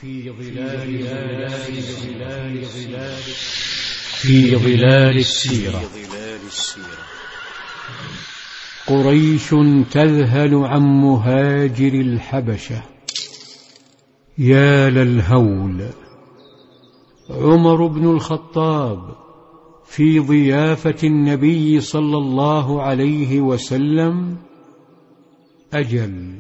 في ظلال السيرة. قريش تذهل عن مهاجر الحبشة. يا للهول. عمر بن الخطاب في ضيافة النبي صلى الله عليه وسلم. أجل.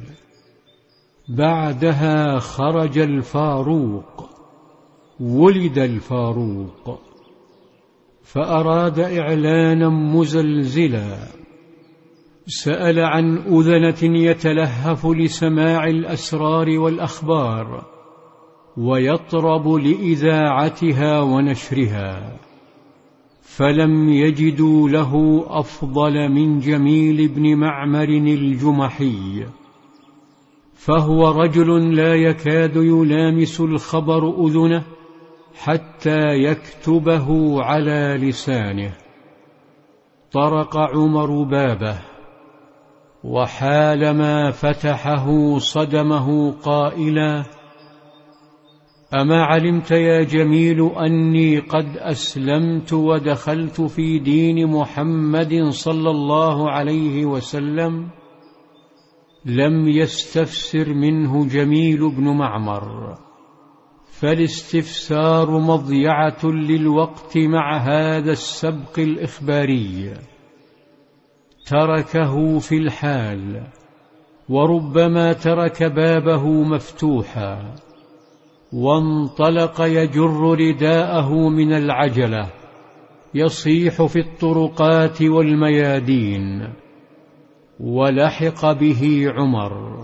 بعدها خرج الفاروق، ولد الفاروق، فأراد إعلانا مزلزلا. سأل عن أذنة يتلهف لسماع الأسرار والأخبار ويطرب لإذاعتها ونشرها، فلم يجدوا له أفضل من جميل بن معمر الجمحي، فهو رجل لا يكاد يلامس الخبر أذنه حتى يكتبه على لسانه. طرق عمر بابه، وحالما فتحه صدمه قائلا: أما علمت يا جميل أني قد أسلمت ودخلت في دين محمد صلى الله عليه وسلم؟ لم يستفسر منه جميل بن معمر، فالاستفسار مضيعة للوقت مع هذا السبق الإخباري. تركه في الحال، وربما ترك بابه مفتوحا، وانطلق يجر رداءه من العجلة يصيح في الطرقات والميادين. ولحق به عمر،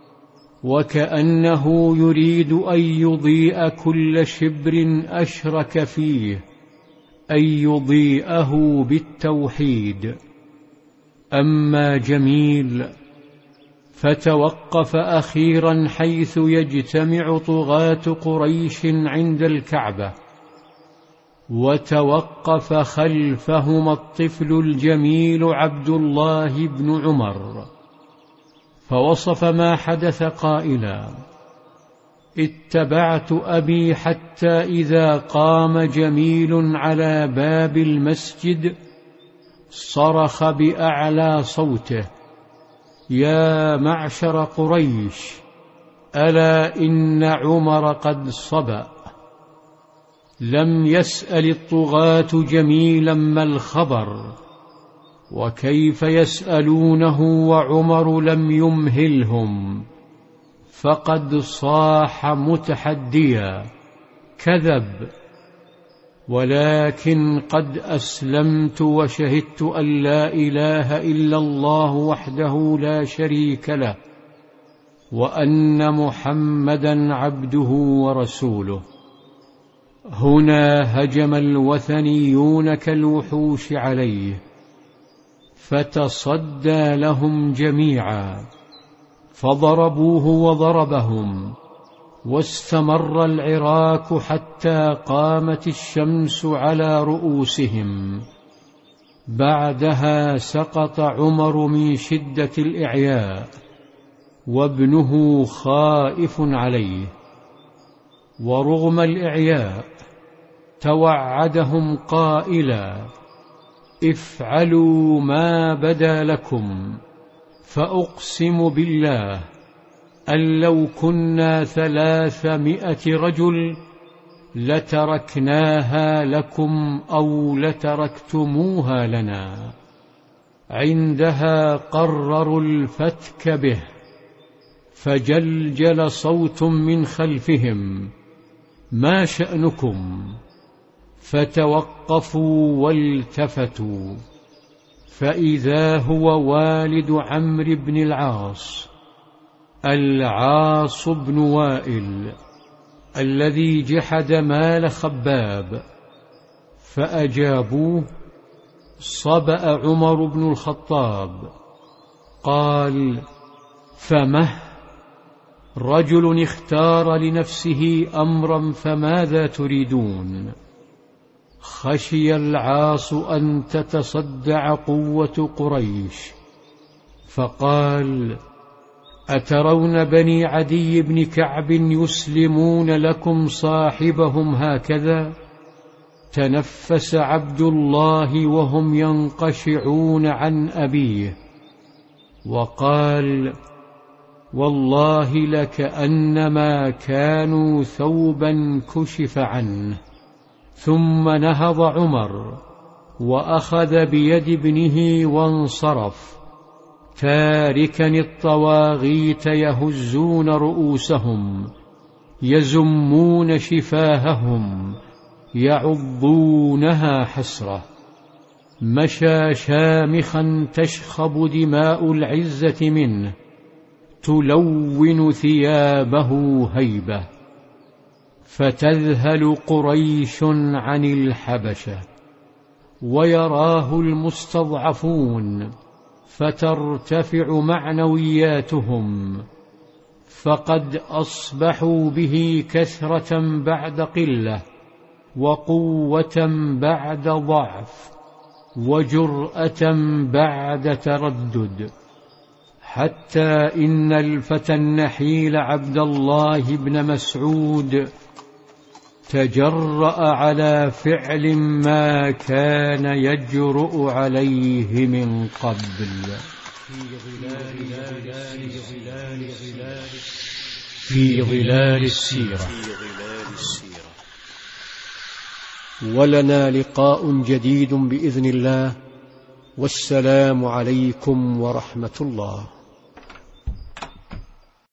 وكأنه يريد أن يضيء كل شبر أشرك فيه، أن يضيئه بالتوحيد. أما جميل فتوقف أخيرا حيث يجتمع طغاة قريش عند الكعبة، وتوقف خلفهما الطفل الجميل عبد الله بن عمر، فوصف ما حدث قائلا: اتبعت أبي حتى إذا قام جميل على باب المسجد صرخ بأعلى صوته: يا معشر قريش، ألا إن عمر قد صبأ. لم يسأل الطغاة جميلا ما الخبر، وكيف يسألونه وعمر لم يمهلهم، فقد صاح متحديا: كذب، ولكن قد أسلمت وشهدت أن لا إله إلا الله وحده لا شريك له، وأن محمدا عبده ورسوله. هنا هجم الوثنيون كالوحوش عليه، فتصدى لهم جميعا، فضربوه وضربهم، واستمر العراك حتى قامت الشمس على رؤوسهم. بعدها سقط عمر من شدة الإعياء، وابنه خائف عليه، ورغم الإعياء توعدهم قائلا: افعلوا ما بدا لكم، فأقسم بالله أن لو كنا 300 رجل لتركناها لكم أو لتركتموها لنا. عندها قرروا الفتك به، فجلجل صوت من خلفهم: ما شأنكم؟ فتوقفوا والتفتوا، فإذا هو والد عمرو بن العاص، العاص بن وائل، الذي جحد مال خباب. فأجابوه. صبأ عمر بن الخطاب قال: فمه؟ رجل اختار لنفسه أمرا، فماذا تريدون؟ خشي العاص أن تتصدع قوة قريش، فقال: أترون بني عدي بن كعب يسلمون لكم صاحبهم هكذا؟ تنفس عبد الله وهم ينقشعون عن أبيه وقال: والله لكأنما كانوا ثوبا كشف عنه. ثم نهض عمر وأخذ بيد ابنه وانصرف، تاركا الطواغيت يهزون رؤوسهم، يزمون شفاههم، يعضونها حسرة. مشى شامخا تشخب دماء العزة منه، تلون ثيابه هيبة. فتذهل قريش عن الحبشة، ويراه المستضعفون، فترتفع معنوياتهم، فقد أصبحوا به كثرة بعد قلة، وقوة بعد ضعف، وجرأة بعد تردد، حتى إن الفتى النحيل عبد الله بن مسعود تجرأ على فعل ما كان يجرؤ عليه من قبل. في ظلال السيرة. ولنا لقاء جديد بإذن الله، والسلام عليكم ورحمة الله.